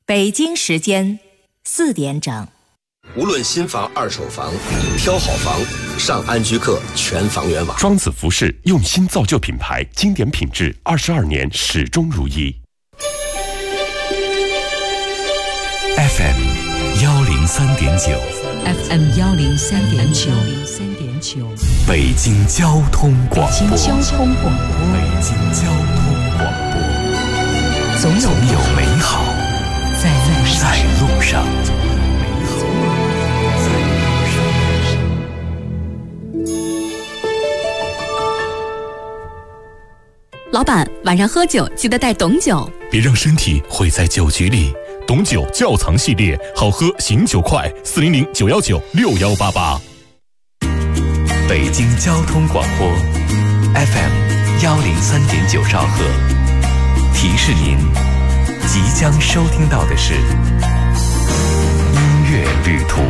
北京时间4点整。 无论新房、二手房，挑好房，上安居客全房源网。 庄子服饰用心造就品牌，经典品质，22年始终如一。 FM 103.9 FM 103.9 北京交通广播。 北京交通广播。 北京交通广播。总有美好在路上。 老板，晚上喝酒记得带董酒， 别让身体毁在酒局里。董酒窖藏系列，好喝醒酒快，400-919-6188。北京交通广播 FM 103.9兆赫，提示您即将收听到的是音乐旅途。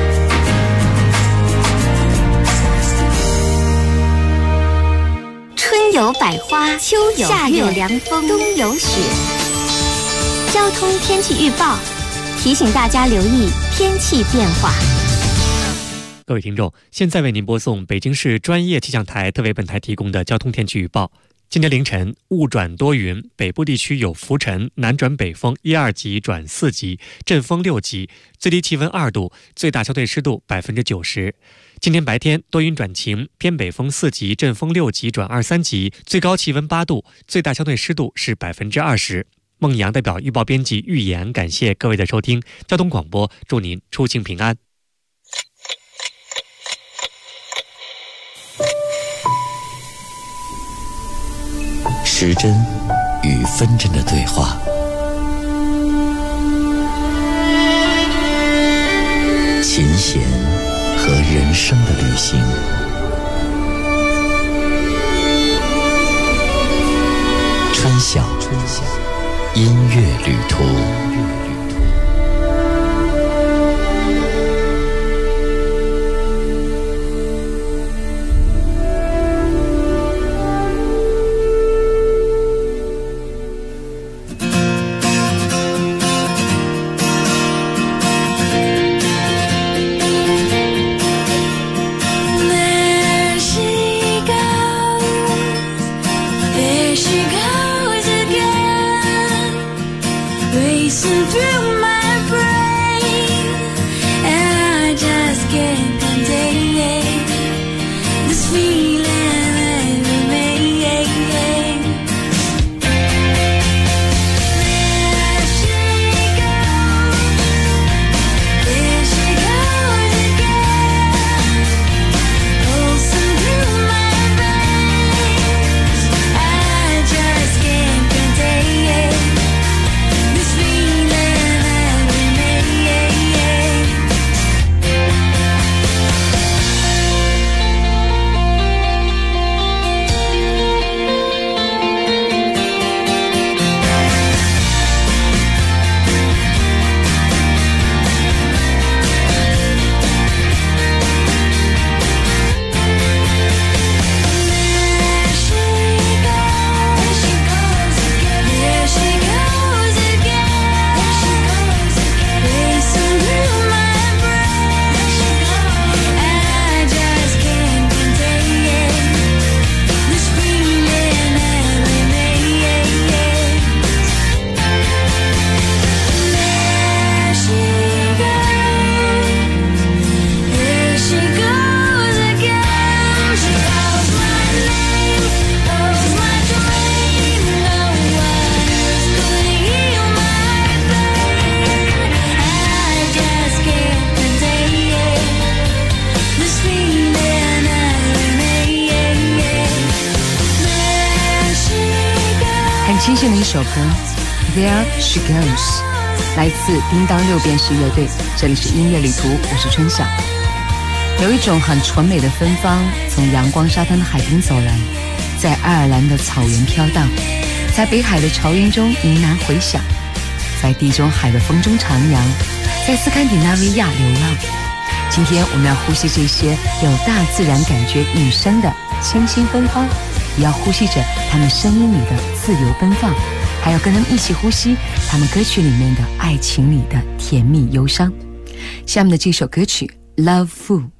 春有百花，秋有夏有凉风，冬有雪。交通天气预报提醒大家留意天气变化。 各位听众，现在为您播送北京市专业气象台特为本台提供的交通天气预报。今天凌晨雾转多云，北部地区有浮尘，南转北风1、2级转4级，阵风6级，最低气温2度，最大相对湿度90%。今天白天多云转晴，偏北风4级，阵风6级转2、3级，最高气温8度，最大相对湿度是20%。孟阳代表预报编辑预言，感谢各位的收听。交通广播祝您出行平安。 时针与分针的对话，琴弦和人生的旅行，春晓音乐旅途。 清新的一首歌 There She Goes， 来自叮当6便士乐队。这里是音乐旅途，我是春晓。有一种很纯美的芬芳从阳光沙滩的海滨走来，在爱尔兰的草原飘荡，在北海的潮音中呢喃回响，在地中海的风中徜徉，在斯堪的纳维亚流浪。今天我们要呼吸这些有大自然感觉引申的清新芬芳，也要呼吸着他们声音里的自由奔放。 还要跟他们一起呼吸他们歌曲里面的爱情里的甜蜜忧伤。下面的这首歌曲 Love Fool。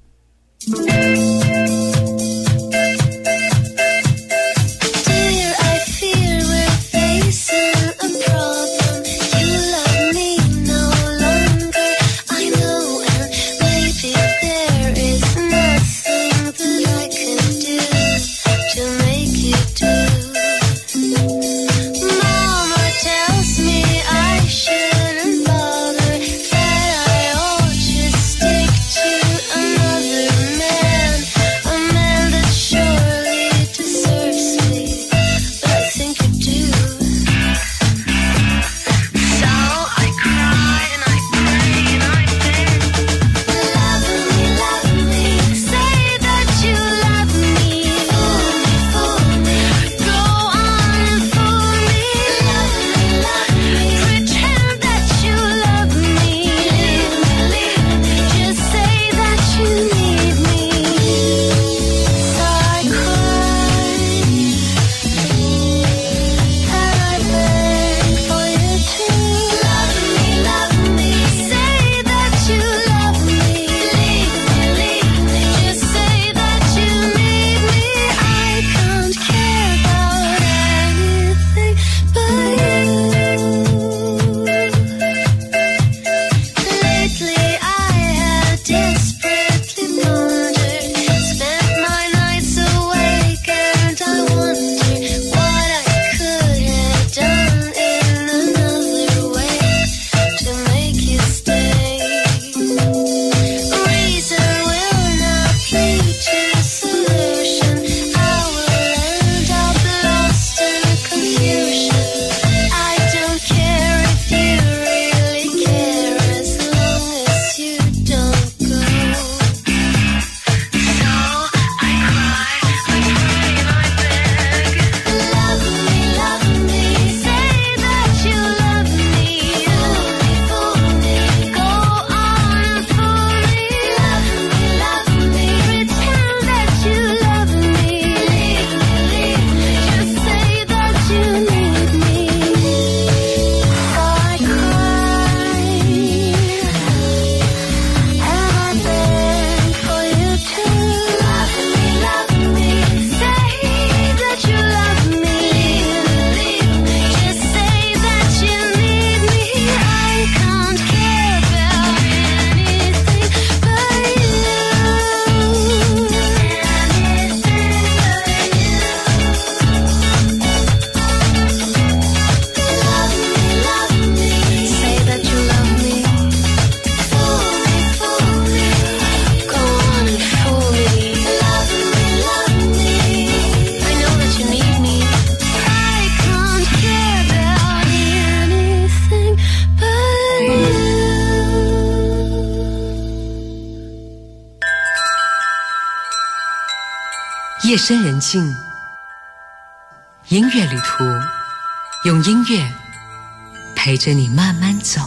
夜深人静，音乐旅途，用音乐陪着你慢慢走。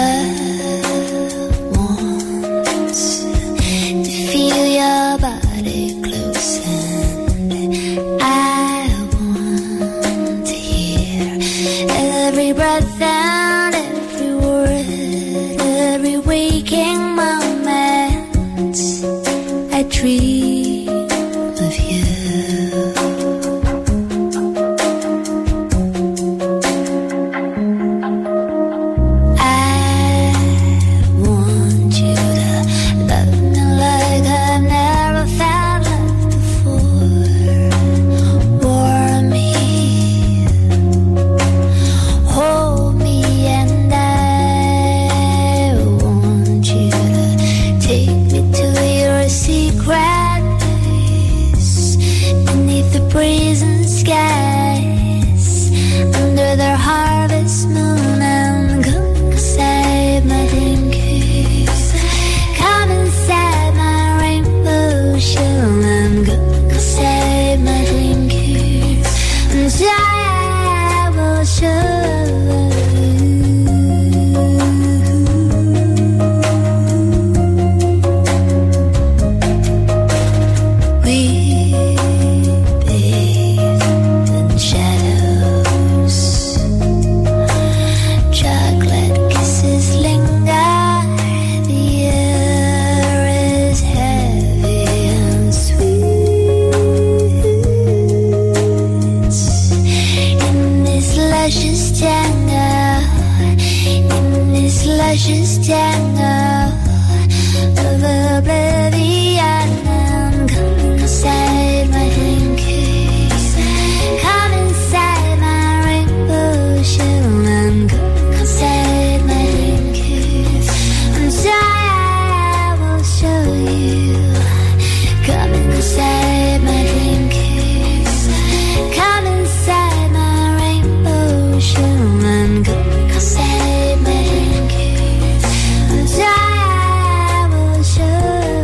Feel your body precious tangle of oblivion, and come inside my dream cave, come inside my rainbow shell, and come inside my dream cave, and I will show you. Come inside my dream cave, come inside my rainbow shell, and come inside my dream cave, and I will show you.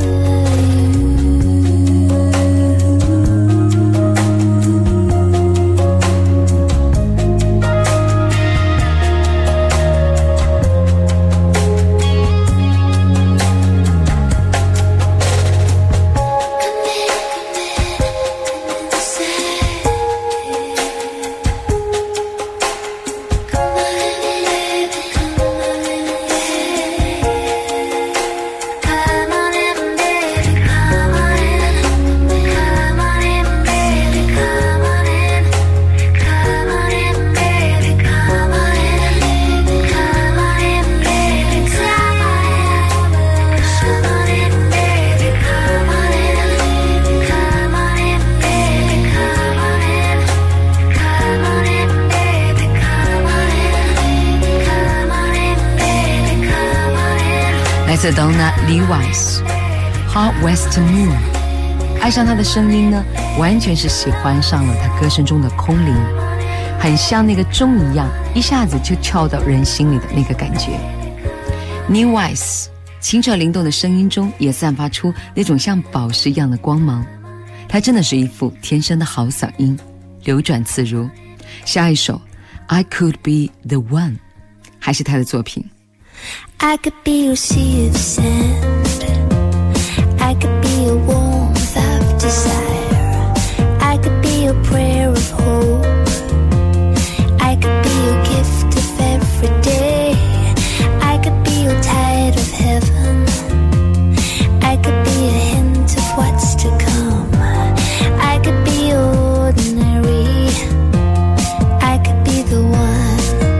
来自 Donna Levis Hot West Moon。 爱上她的声音呢，完全是喜欢上了她歌声中的空灵，很像那个钟一样，一下子就敲到人心里的那个感觉。 Levis 清澈灵动的声音中也散发出那种像宝石一样的光芒，她真的是一副天生的好嗓音，流转自如。下一首 I Could Be the One 还是她的作品。 I could be your sea of sand, I could be your warmth of desire, I could be your prayer of hope, I could be your gift of every day, I could be your tide of heaven, I could be a hint of what's to come, I could be ordinary, I could be the one,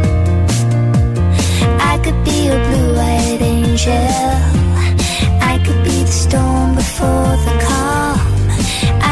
I could be your blue-eyed angel, I could be the storm before the calm,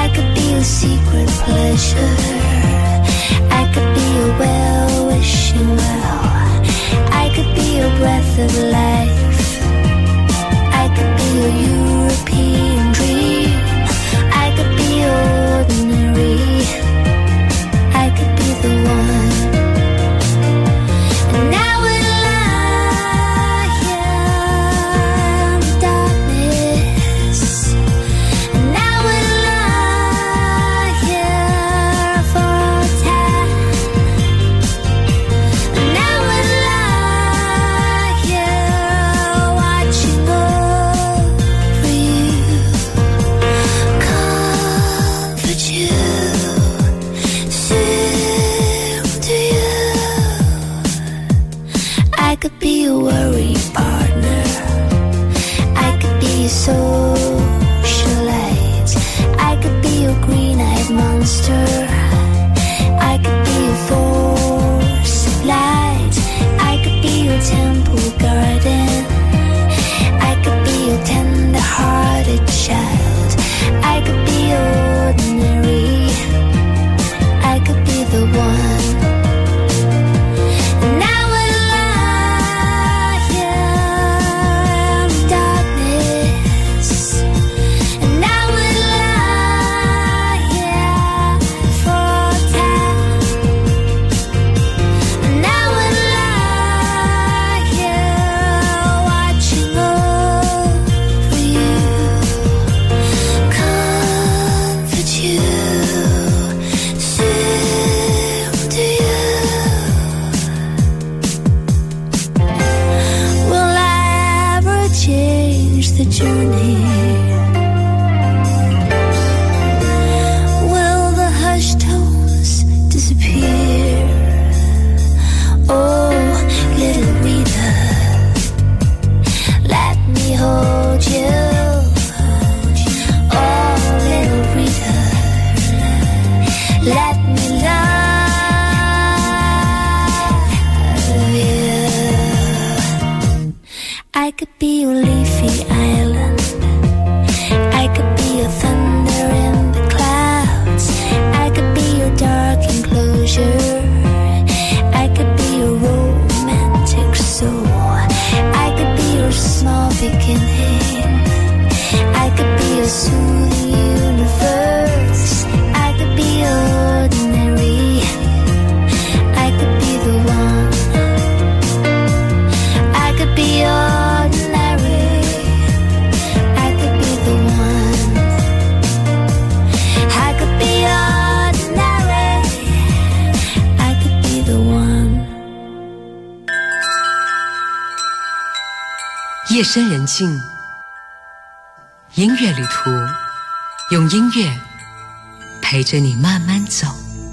could be your leafy island. I could be your thunder in the clouds. I could be your dark enclosure. I could be your romantic soul. I could be your small beginning. I could be your soothing universe. I could be ordinary. I could be the one. I could be ordinary. I could be the one. I could be ordinary. I could be the one. 夜深人静，音乐旅途，用音乐陪着你慢慢走。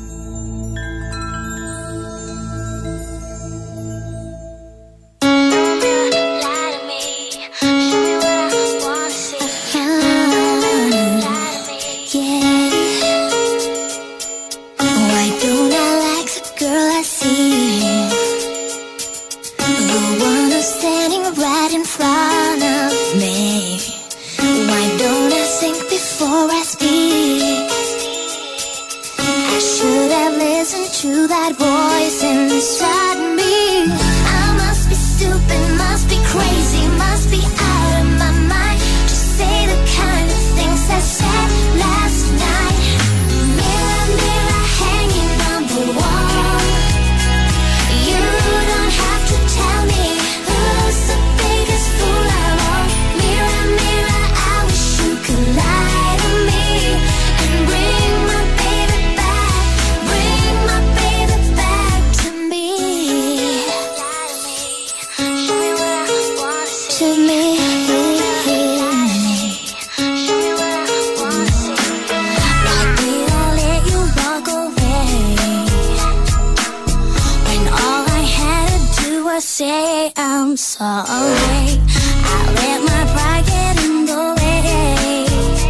Say I'm sorry. I let my pride get in the way,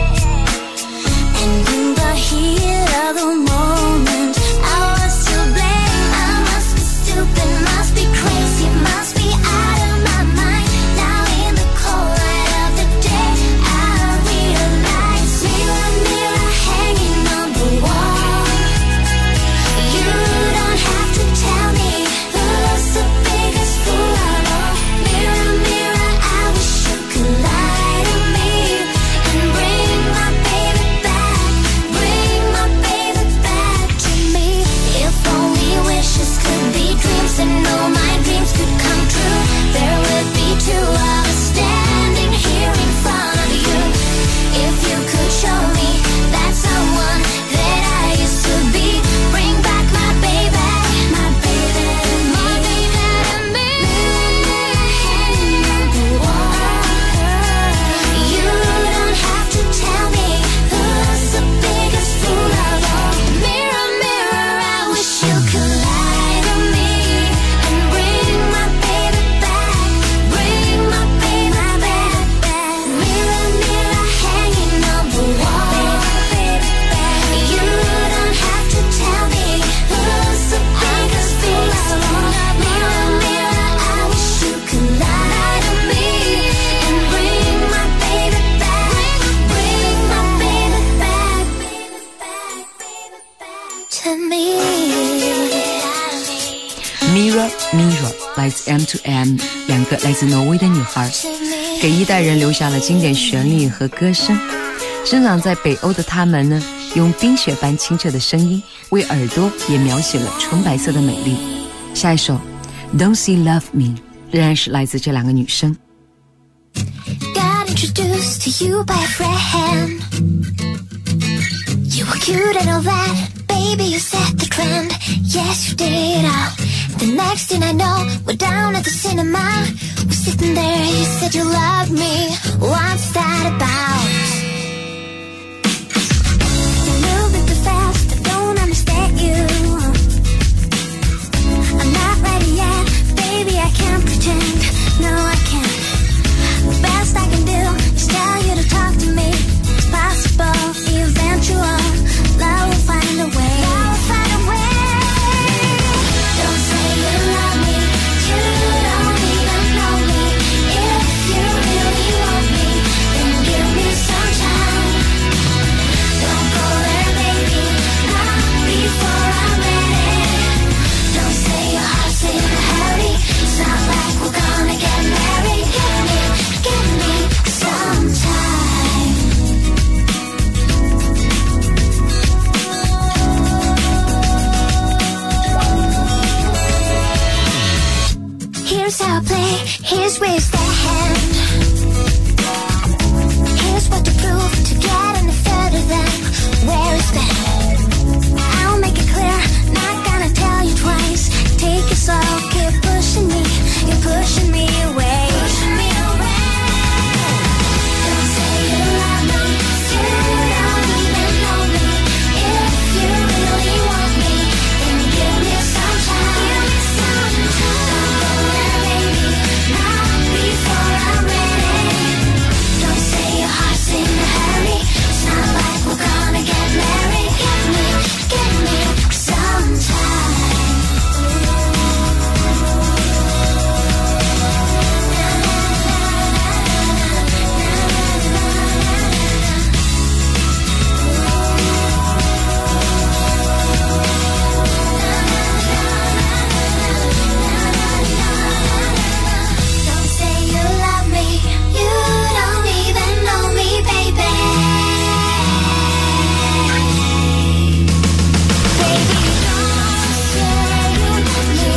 and in the heat of the moment I was to blame. I must be stupid, must be crazy, must be out of my mind. Now in the cold light of the day I realize, mirror, mirror hanging on the wall, you don't have to tell me who's the biggest fool of all. Mirror, mirror, I wish you could lie to me and bring my baby back, bring my baby back to me. If only wishes could be dreams, and all my dreams could come true, there would be two of us standing here in front of you. If you could show me that someone that I used to be, bring back my baby, my baby, my baby and me. Hanging on the wall, you don't have to tell me who's the biggest fool of all. Mirror, mirror, I wish you could lie to me and bring my baby back, bring my baby back. Mirror, mirror hanging on the wall, you don't have to tell me who's the biggest fool of all. Mirror, mirror, I wish you could lie to me and bring my baby back, bring my baby back to me. Mirror Mirror 来自 M2M， 两个来自挪威的女孩，给一代人留下了经典旋律和歌声。生长在北欧的她们呢，用冰雪般清澈的声音，为耳朵也描写了纯白色的美丽。下一首 Don't Say Love Me 仍然是来自这两个女生。 Got introduced to you by a friend. You were cute and all that, baby, you set the trend. Yes, you did. The next thing I know, we're down at the cinema. We're sitting there, you said you loved me. What's that about? You move it too fast, I don't understand you. I'm not ready yet, baby, I can't pretend. No, I can't. The best I can do is tell you to talk to me. It's possible, eventual. Love will find a way. Love will find a way. Don't say you love me. You don't even know me. If you Here's how I play, here's where you stand. Here's what to prove to get any further than where it's been. I'll make it clear, not gonna tell you twice. Take it slow, keep pushing me, you're pushing me away. Pushing me away. Don't say you love me, you don't even know me. If you really want me, then give me some time. Give me some time. Don't go there, baby, not before I'm ready. Don't say your heart's in a hurry. It's not like we're gonna get married. Give me some time. Don't say you love me, you don't even know me, baby. Baby, don't say you love me,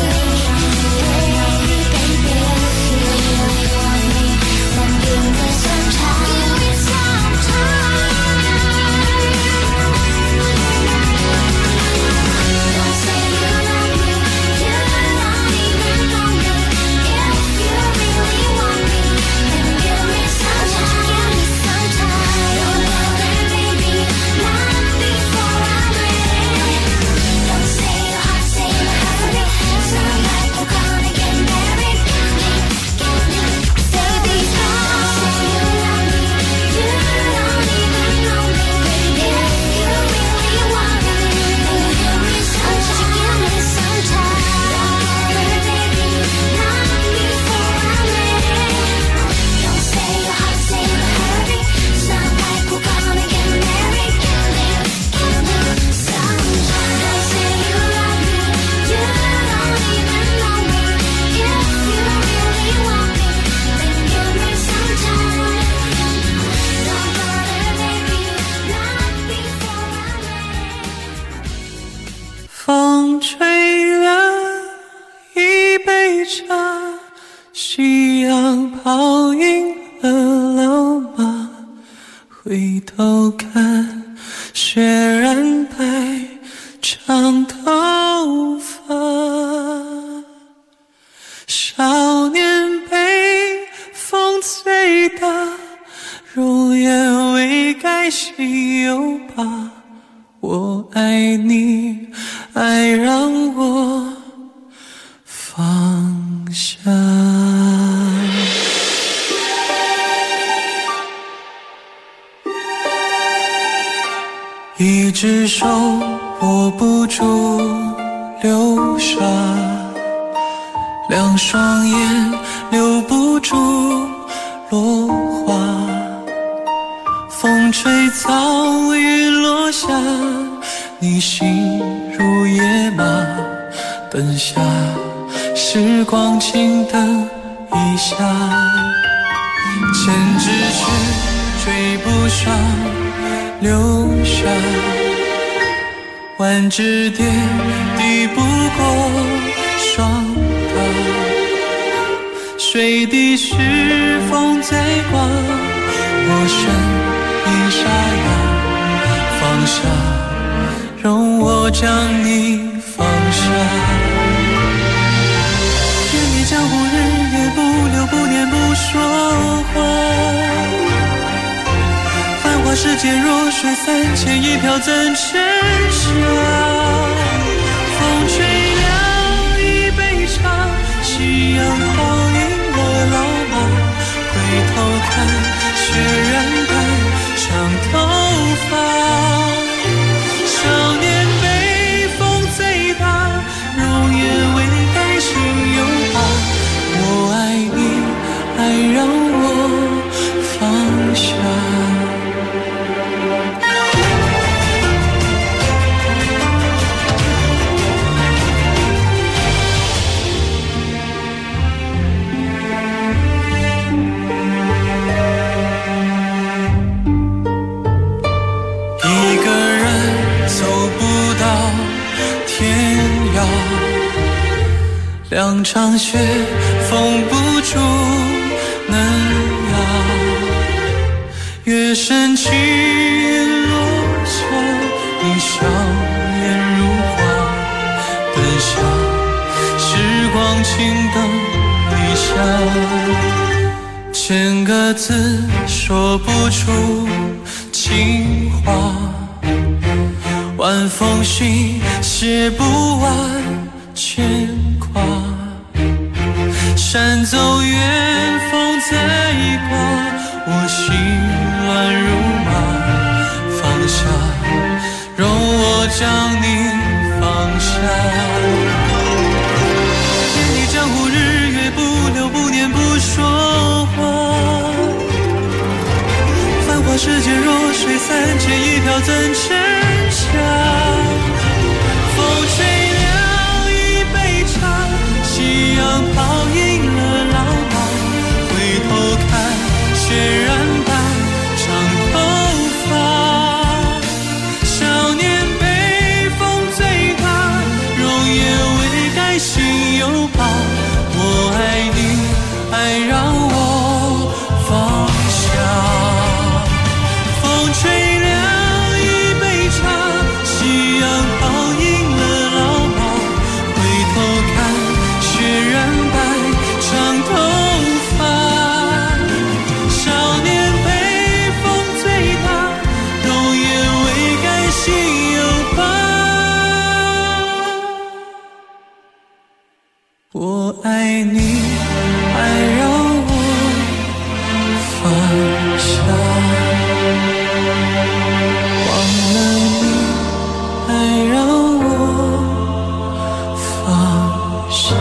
baby. If you really want me, then give me some time. Give me some time. Don't say you love me, you don't even know me. If you really want me, then give me some time. Give me some time. Don't go there, baby, not before I'm ready. Don't say your heart's in a hurry. It's not like we're gonna get married. Baby, don't say you love me, you don't even know me. If you really want me, then give me some time. Give me some time. Don't go there, baby, not before I'm ready. Don't say your heart's in a hurry. It's not like we're gonna get married. Give me some time. Don't say you love me, you don't even know me. If you really want me, then give me some time. Don't go there, baby, not before I'm ready. 风吹了一杯茶，夕阳泡晕了老马，回头看雪染白长头发。少年被风吹大，容颜未改心有疤。我爱你，爱让我放下。一只手握不住流沙，两双眼留不住落花。风吹草雨落下，你心如野马，等下时光静等一下。千只雪追不上流沙，万只蝶抵不过霜打。水滴是风在刮，我身一沙哑，放下，容我将你放下。愿你江湖日夜不留不念不说话，繁华世界若水三千，一瓢怎盛下？风吹了一杯茶，夕阳泡晕了老马，回头看雪染白长头发。少年被风吹大，容颜未改心有疤。我爱你，爱让我放下。两场雪封不住嫩芽。月升起落下，你笑颜如花，灯下时光轻灯一下，千个字说不出情话，万封信写不完牵挂，山走远风在刮，我心乱如麻，放下容我将你放下。天地江湖日月不留不念不说话，繁华世界弱水三千一瓢怎沉下，风吹凉一杯茶，夕阳泡赢了老马，回头看血染白长头发，少年北风最大，容颜未改心有疤，我爱你爱让我放下，风吹凉一杯茶，夕阳泡赢了老马，回头看血染白长头发，少年北风最大，容颜未改心有疤，我爱你爱让我放下，忘了你爱让我放下。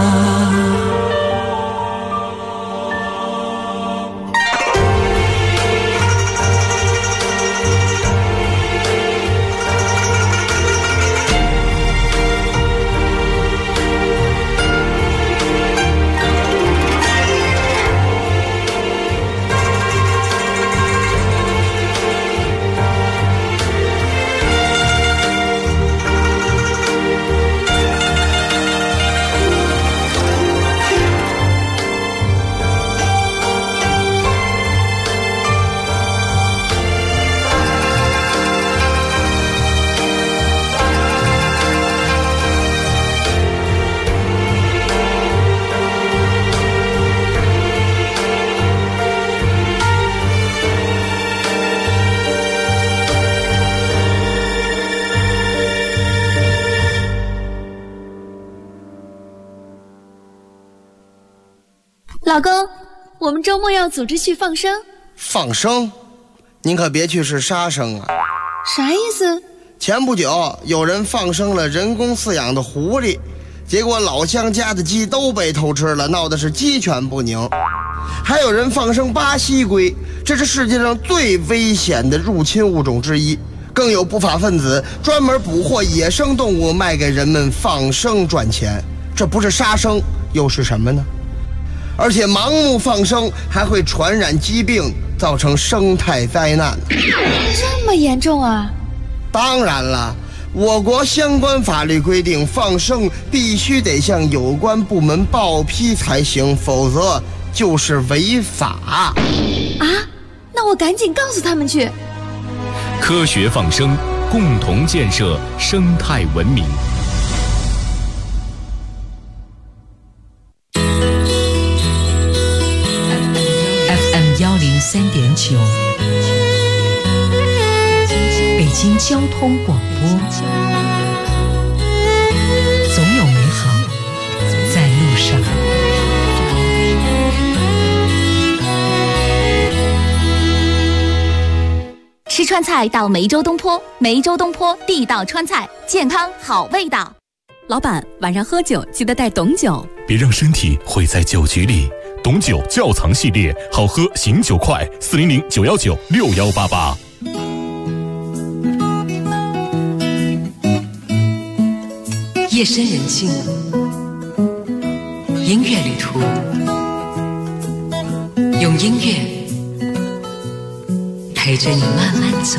老公，我们周末要组织去放生。 放生？您可别去是杀生啊！ 啥意思？ 前不久有人放生了人工饲养的狐狸，结果老乡家的鸡都被偷吃了，闹得是鸡犬不宁。还有人放生巴西龟，这是世界上最危险的入侵物种之一。更有不法分子专门捕获野生动物卖给人们放生赚钱，这不是杀生又是什么呢？而且盲目放生还会传染疾病，造成生态灾难。 这么严重啊？ 当然了，我国相关法律规定，放生必须得向有关部门报批才行，否则就是违法。 啊？那我赶紧告诉他们去。 科学放生，共同建设生态文明。 103.9，北京交通广播，总有美好在路上。 吃川菜到梅州东坡，梅州东坡地道川菜，健康好味道。老板，晚上喝酒记得带董酒， 别让身体毁在酒局里。董酒窖藏系列，好喝醒酒快，400-919-6188。 夜深人静，音乐旅途，用音乐陪着你慢慢走。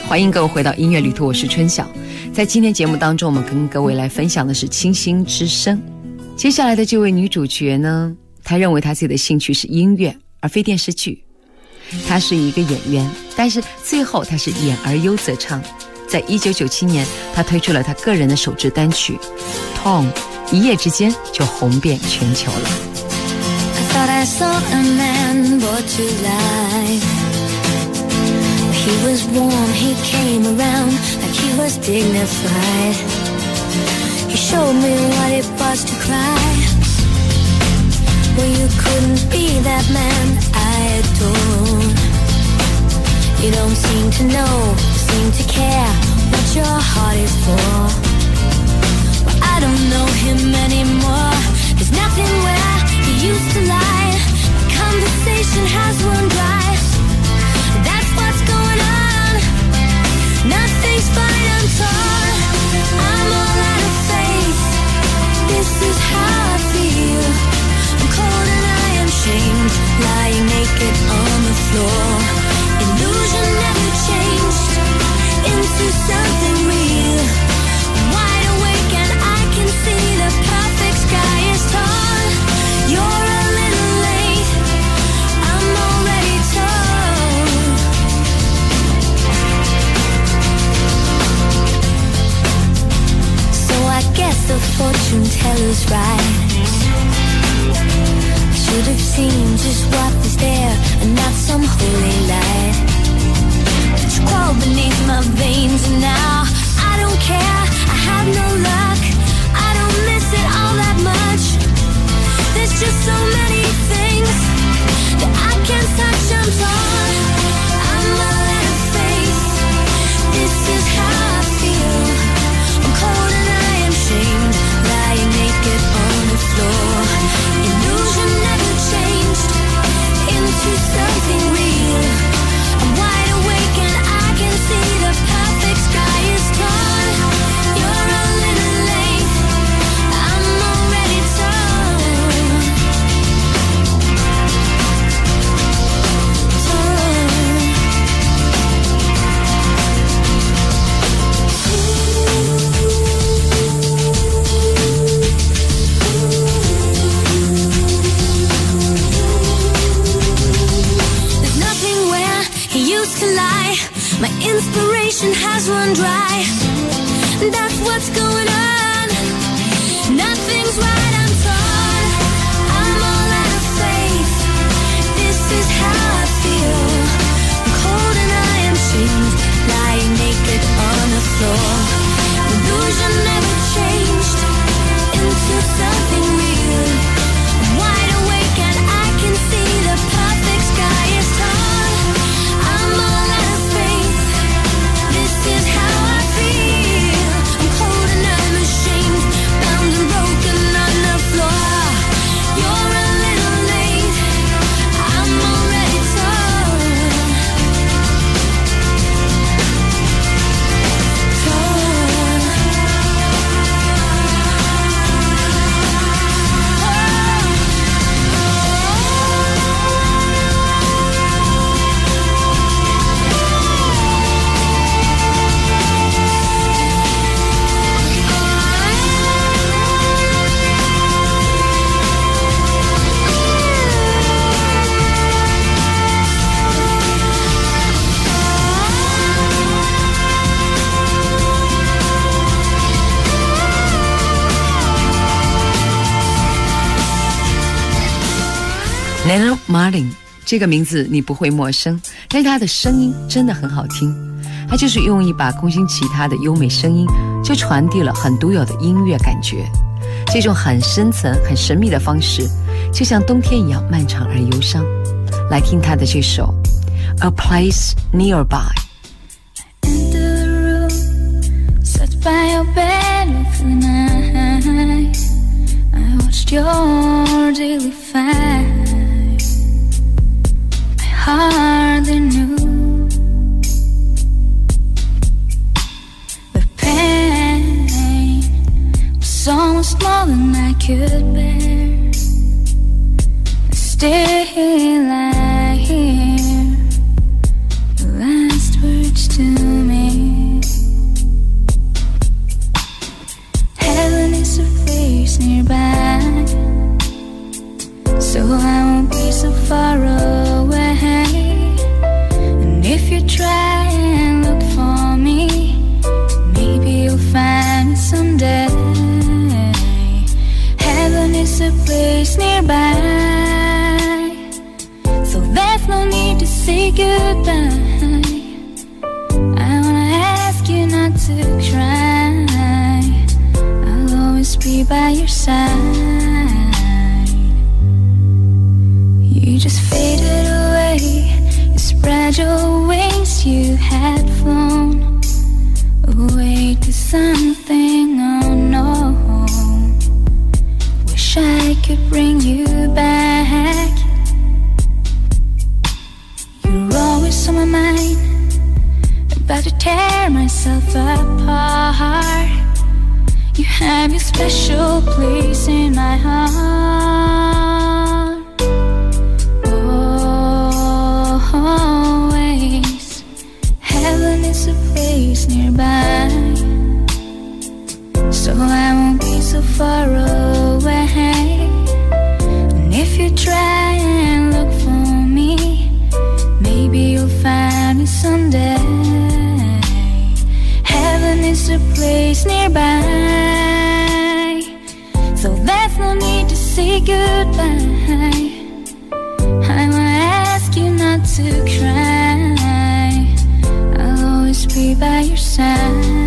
欢迎各位回到音乐旅途，我是春晓。在今天节目当中，我们跟各位来分享的是清新之声。接下来的这位女主角呢，她认为她自己的兴趣是音乐而非电视剧。她是一个演员，但是最后她是演而优则唱。在1997年，她推出了她个人的首支单曲 Tom， 一夜之间就红遍全球了。 I thought I saw a man brought to life. He was warm, he came around like he was dignified. He showed me what it was to cry. Well, you couldn't be that man I adore. You don't seem to know, seem to care what your heart is for. Well, I don't know him anymore. There's nothing where he used to lie. The conversation has run dry. That's what's going on. Nothing's fine, I'm torn. I'm all out of faith. This is how I feel. I'm cold and I am shamed, lying naked on the floor. Illusion never changed into something real. I'm wide awake and I can see the perfect sky is torn. You're a little late, I'm already torn. So I guess the fortune teller's right. Should have seen just what was there and not some holy light. But you crawl beneath my veins and now I don't care, I have no luck. I don't miss it all that much. There's just so many things that I can't touch, I'm torn. I'm all out of faith. This is how I feel. I'm cold and I am shamed, lying naked on the floor. Illusion never changed into something real. I'm wide awake and I can see the perfect sky is torn. You're a little late, I'm already torn. There's nothing where he used to lie. My inspiration has run dry. That's what's going on. Nothing's right, I'm torn. I'm all out of faith. This is how I feel. I'm cold and I am shamed, lying naked on the floor. Illusion never changed into something real. I'm wide awake and I can see the perfect sky is torn. I'm all out of faith. This is how I feel. I'm cold and I'm ashamed, bound and broken on the floor. You're a little late, I'm already torn. Torn. Leonard Martin 这个名字你不会陌生，但是他的声音真的很好听。他就是用一把空心吉他的优美声音，就传递了很独有的音乐感觉。这种很深层、很神秘的方式，就像冬天一样漫长而忧伤。来听他的这首《A Place Nearby》。 Into the room, sat by your bed for the night. I watched your daily fight. I hardly knew the pain was so much more than I could bear. Still I hear your last words to me. place nearby, so I won't be so far away. And if you try and look for me, maybe you'll find me someday. Heaven is a place nearby, so there's no need to say goodbye. I wanna ask you not to cry, I'll always be by your side. You just faded away, you spread your wings, you had flown away to something unknown. Wish I could bring you back. You're always on my mind, about to tear myself apart. You have your special place in my heart. Always, heaven is a place nearby, so I won't be so far away. And if you try and look for me, maybe you'll find me someday. Heaven is a place nearby, so there's no need to say goodbye. I wanna ask you not to cry, I'll always be by your side.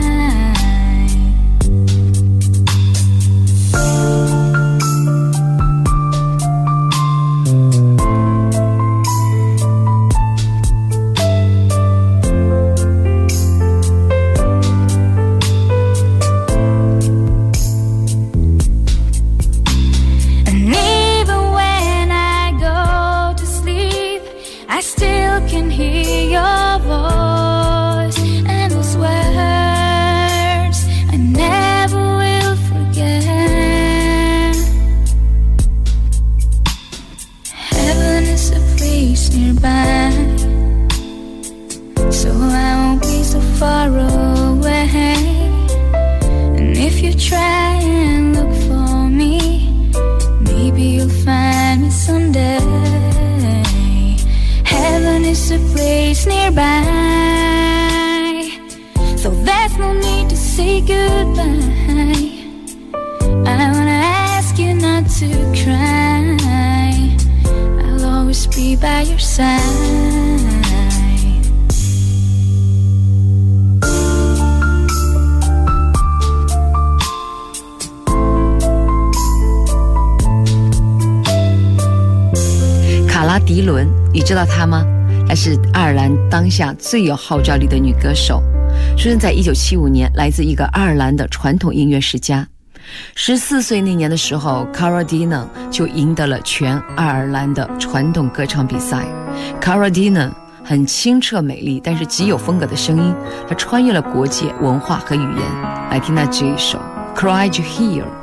迪伦，你知道她吗？她是爱尔兰当下最有号召力的女歌手，出生在1975年，来自一个爱尔兰的传统音乐世家。14岁那年的时候 Cara Dina 就赢得了全爱尔兰的传统歌唱比赛。Cara Dina 很清澈美丽，但是极有风格的声音，她穿越了国界、文化和语言。来听她这一首 Cried You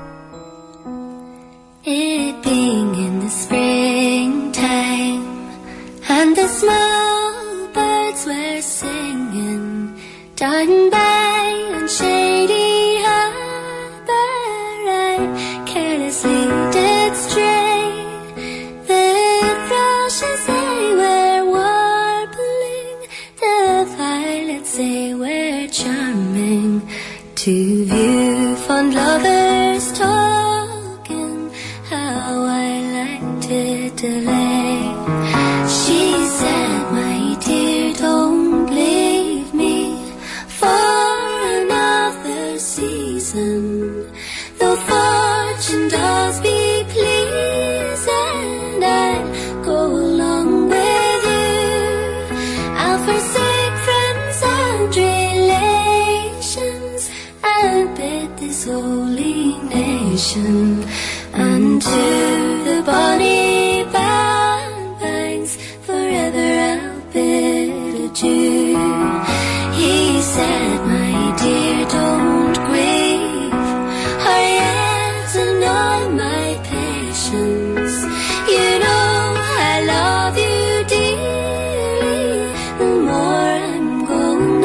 Here。It being in the springtime and the small birds were singing, darting by on shady harbor, I carelessly did stray. The thrushes they were warbling, the violets they were charming, to view fond lovers talking, how I liked it delay.She said, my dear, don't leave me for another season. Though fortune does be pleased and I'd go along with you, I'll forsake friends and relations and bid this holy nation unto the bonny bound.Forever I'll bid adieu. He said, my dear, don't grieve, or yet annoy my patience. You know I love you dearly, the more I'm going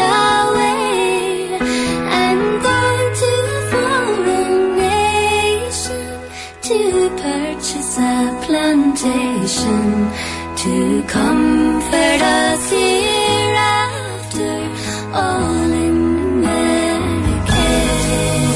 away and going to a foreign nation temptation to comfort us hereafter, all in Medicaid.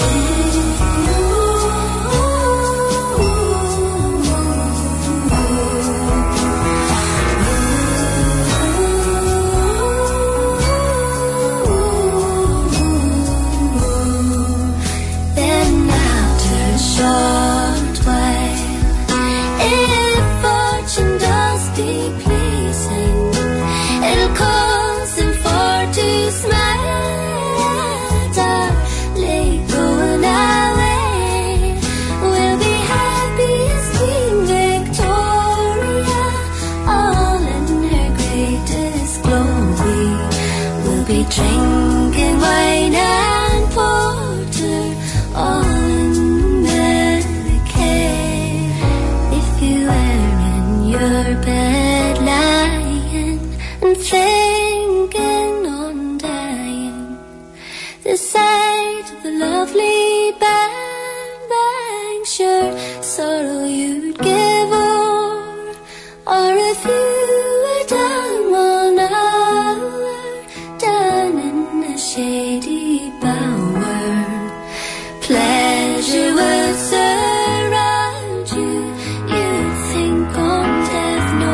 Then after a short while, if fortune does be pleasing, it'll cause them for to smile. Darling, going away, we'll be happy as Queen Victoria, all in her greatest glory. We'll be drinking wine and porter, all in Medicaid. If you were in your bed lying and thinking on dying, the sight of the lovely bang shirt, sorrow you'd give or if you were down 1 hour, down in a shady bower, pleasure would surround you, you'd think on death no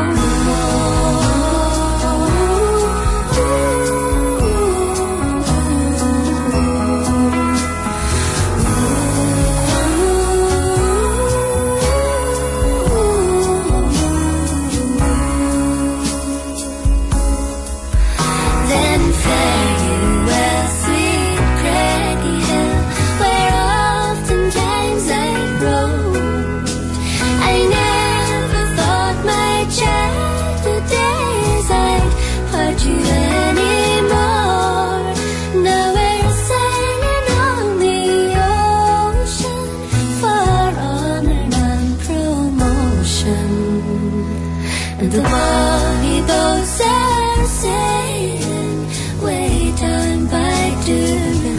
Then fare you well, sweet Craggy Hill, where oftentimes I roamed. I never thought my childhood days I'd part you anymore. Now we're sailing on the ocean, for honor and promotion, and the bonny boats are sailing way down by Durban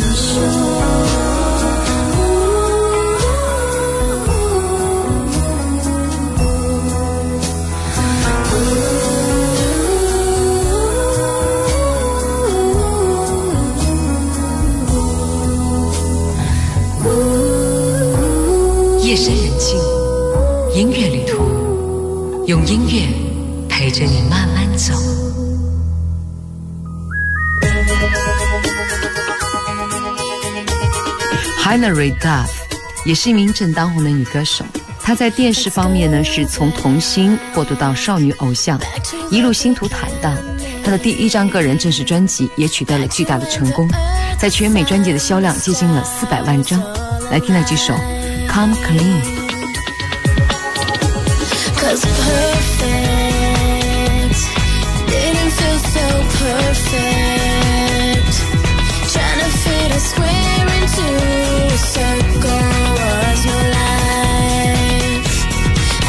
shore. 夜深人静，音乐旅途，用音乐陪着你慢慢走。 Hilary Duff 也是一名正当红的女歌手，她在电视方面呢是从童星过渡到少女偶像，一路星途坦荡。她的第1张个人正式专辑也取得了巨大的成功，在全美专辑的销量接近了400万张。来听那几首 Come Cause perfect didn't feel so perfect. Trying to fit a square into a circle was no life. I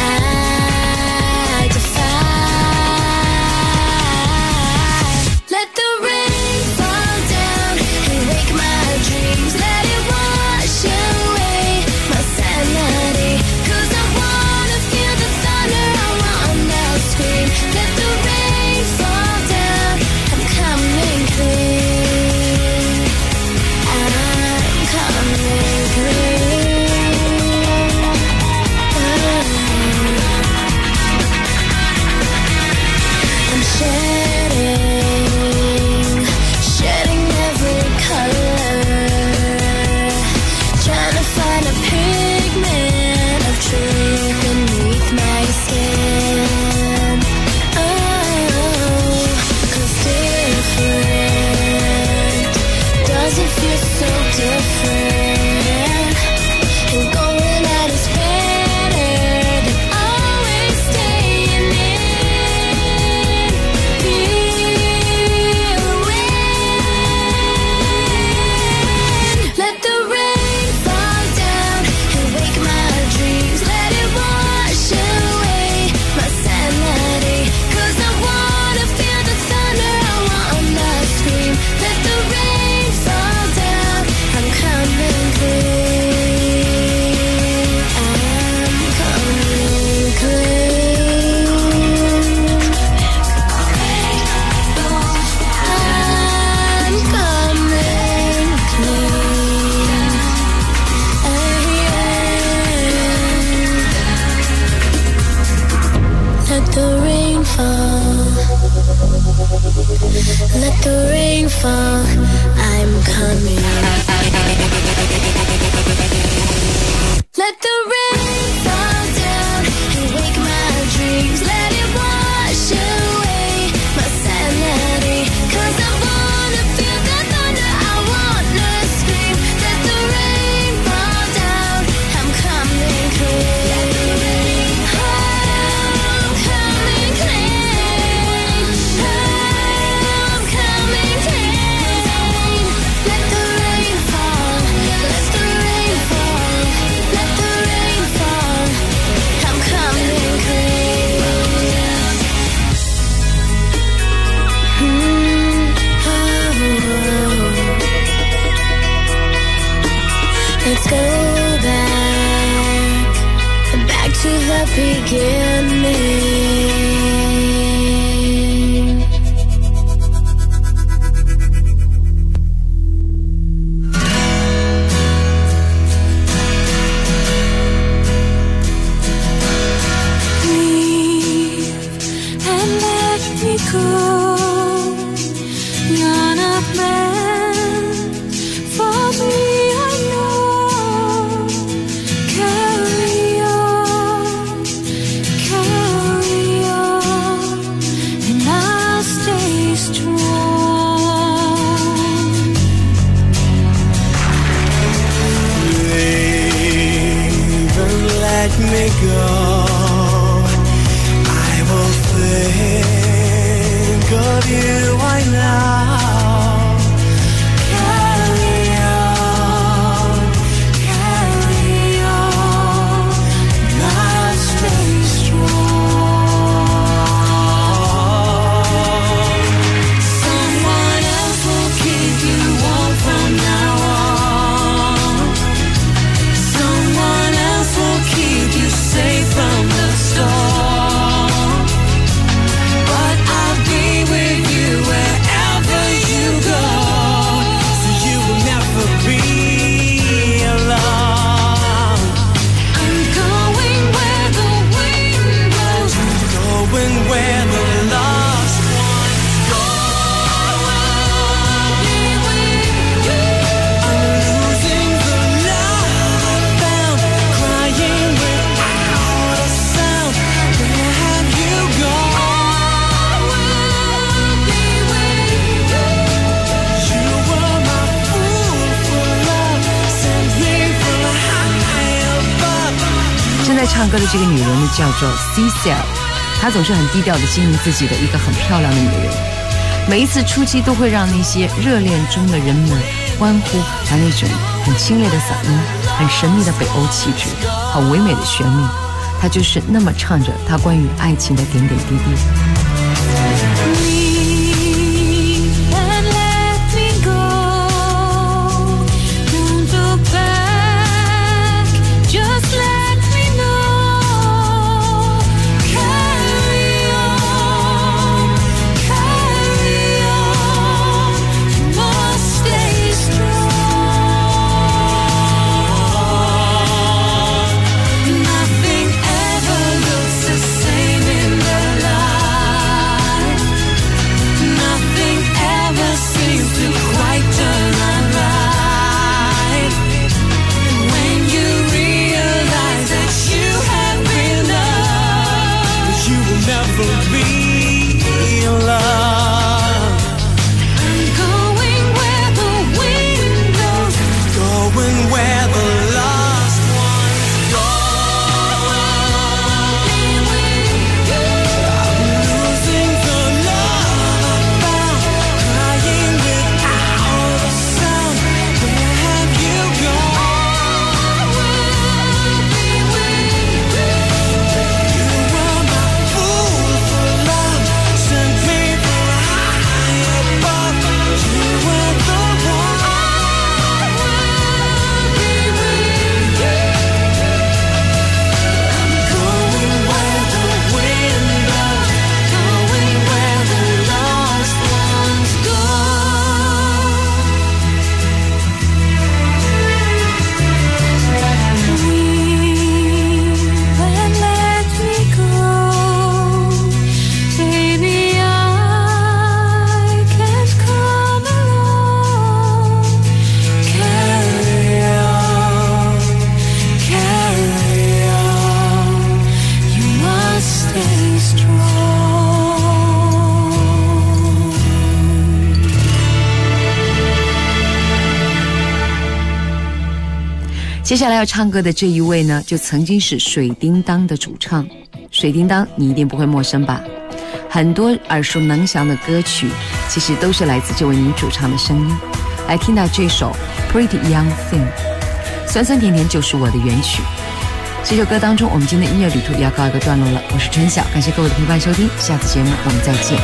defy. Let the rain fall down and wake my dreams. Let it wash away my sanity. 'Cause I wanna feel the thunder, I wanna scream. Let the rain fall down, I'm coming clean. I'm coming. fall, I'm coming. Let the rain fall down and wake my dreams. Let it wash away my sanity. 'Cause I wanna feel the thunder, I wanna scream. Let the rain fall down, I'm coming clean. Let the rain I'm coming clean. I'm coming clean. Let the rain fall, let the rain fall, let the rain fall, I'm coming clean. Let's go back to the beginning. Leave and let me go. You're not meant for me, I know. Carry on, and I'll stay strong. Leave and let me go. I will think of you, I know. Carry on, and I'll stay strong. Someone else will keep you warm from now on. Someone else will keep you safe from the storm. But I'll be with you wherever you go, so you will never be alone. I'm going where the wind blows, going where the lost ones go. I'll be with you. I'm losing the love I found, crying without a sound. Where have you gone? I'll be with you. You were my fool for love, sent me from high above. 正在唱歌的这个女人呢，叫做 Cecile， 她总是很低调的经营自己的一个很漂亮的女人。每一次出击都会让那些热恋中的人们欢呼，她那种很清冽的嗓音，很神秘的北欧气质，很唯美的旋律，她就是那么唱着她关于爱情的点点滴滴。 Leave and let me go. Don't look back, just let me know. Carry on, must stay strong. Nothing ever looks the same in the light. 接下来要唱歌的这一位呢，就曾经是水叮当的主唱。水叮当你一定不会陌生吧？很多耳熟能详的歌曲其实都是来自这位女主唱的声音。来听到这首 Pretty Young Thing， 酸酸甜甜就是我的原曲。这首歌当中，我们今天的音乐旅途也要告一个段落了。我是春晓，感谢各位的陪伴收听，下次节目我们再见。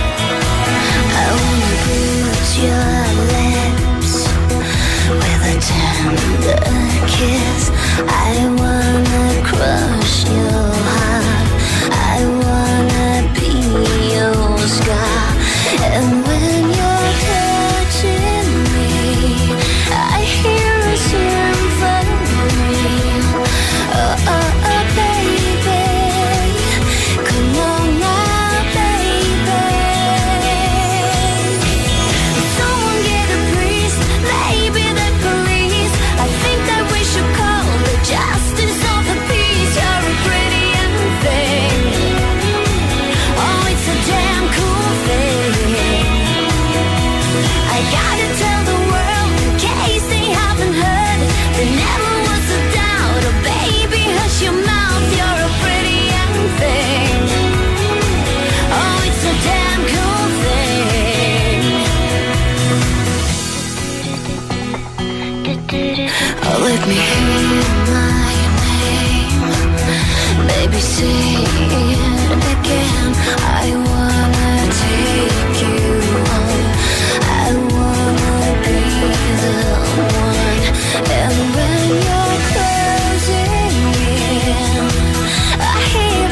Let me hear my name, baby, say it again. I wanna take you home, I wanna be the one. And when you're closing in, I hear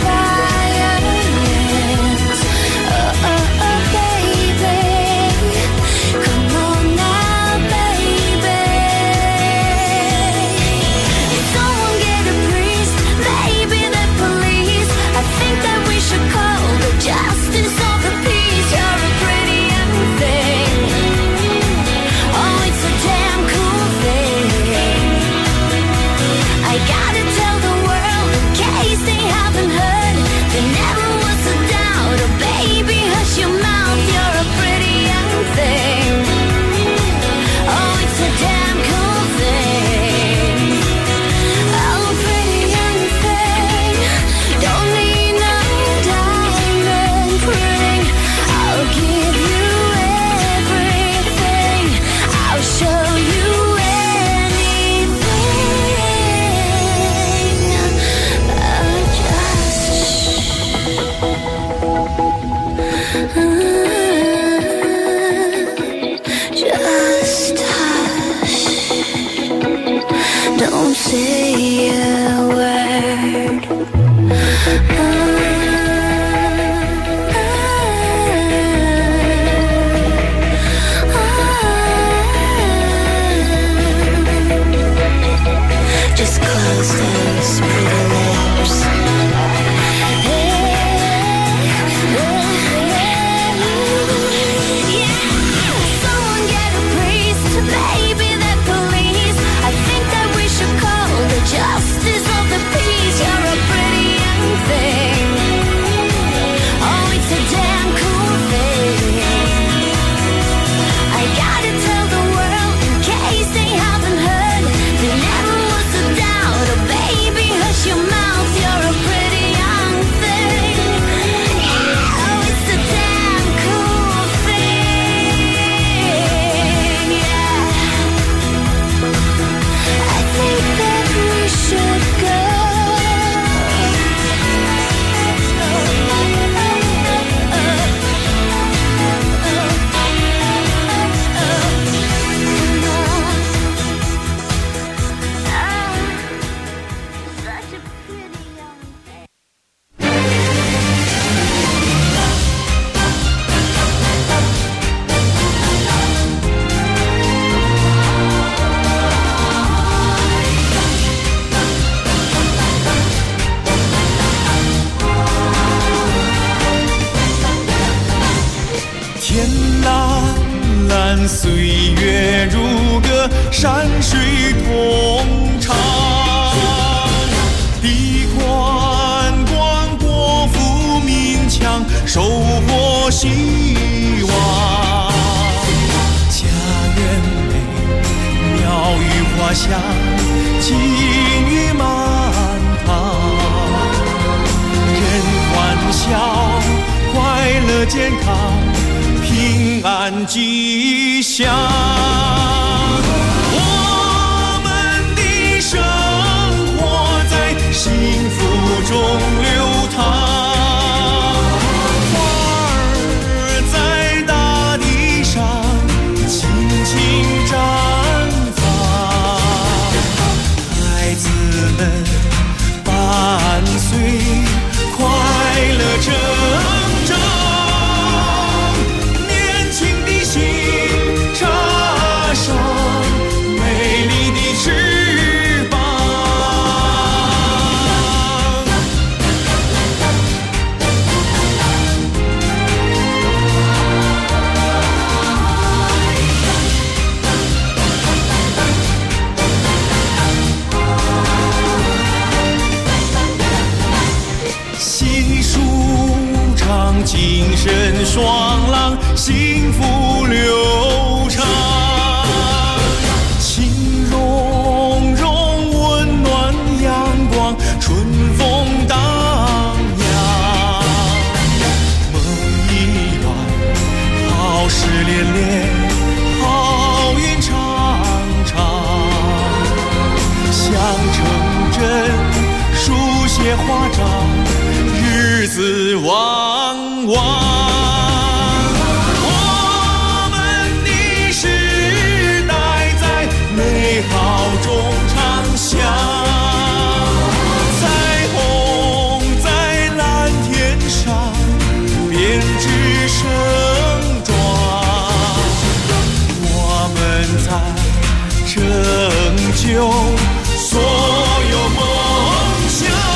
violins. Oh, oh, oh, baby, come on now, baby. Someone get a priest, maybe the police. I think that we should call the justice of the peace. You're a pretty young thing. Oh, it's a damn cool thing. I gotta tell the world in case they haven't heard. There never was a doubt. Oh, baby, hush your mouth. You're a pretty young thing. Oh, it's a damn cool thing. Oh, pretty young thing. Don't need no diamond ring. I'll give you everything. I'll show you anything. Just hush. Don't say a word. Just close those pretty lips. Someone get a priest, maybe the police. I think that we should call the justice of the peace. You're a pretty young thing. Oh, it's a damn cool thing. I gotta tell the world in case they haven't heard. There never was a doubt. Oh, baby, hush your mouth. You're a pretty young thing. Yeah, oh, it's a damn cool thing. Yeah, I think that we should go. Such a pretty young thing. 天蓝蓝，岁月如歌，山水同唱。地宽广，国富民强，收获希望。家园美，鸟语花香， 吉祥。我们的生活在幸福中流淌，花儿在大地上轻轻绽放，孩子们伴随快乐成长，年轻的心插上美丽的翅膀。细数场精神爽朗，幸福流畅，情融融温暖阳光，春风荡漾，梦一晚，好事连连，好运常常，像成真书写花章，日子旺旺。我们的时代在美好中长相，彩虹在蓝天上编织盛装，我们在拯救所有梦想。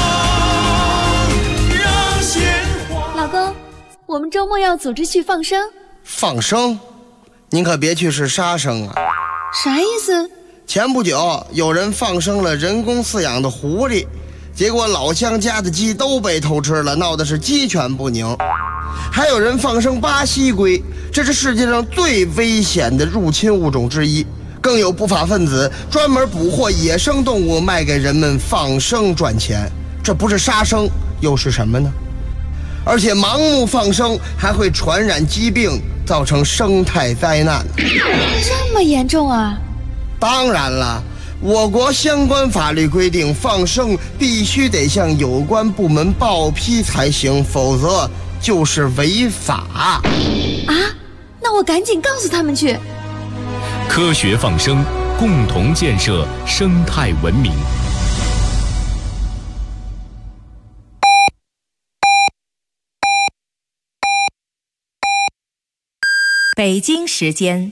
老公，我们周末要组织去放生。 放生？您可别去是杀生啊！ 啥意思？ 前不久有人放生了人工饲养的狐狸，结果老乡家的鸡都被偷吃了，闹得是鸡犬不宁。还有人放生巴西龟，这是世界上最危险的入侵物种之一。更有不法分子专门捕获野生动物卖给人们放生赚钱，这不是杀生又是什么呢？而且盲目放生还会传染疾病，造成生态灾难。 这么严重啊？ 当然了，我国相关法律规定，放生必须得向有关部门报批才行，否则就是违法。 啊？那我赶紧告诉他们去。 科学放生，共同建设生态文明。 北京时间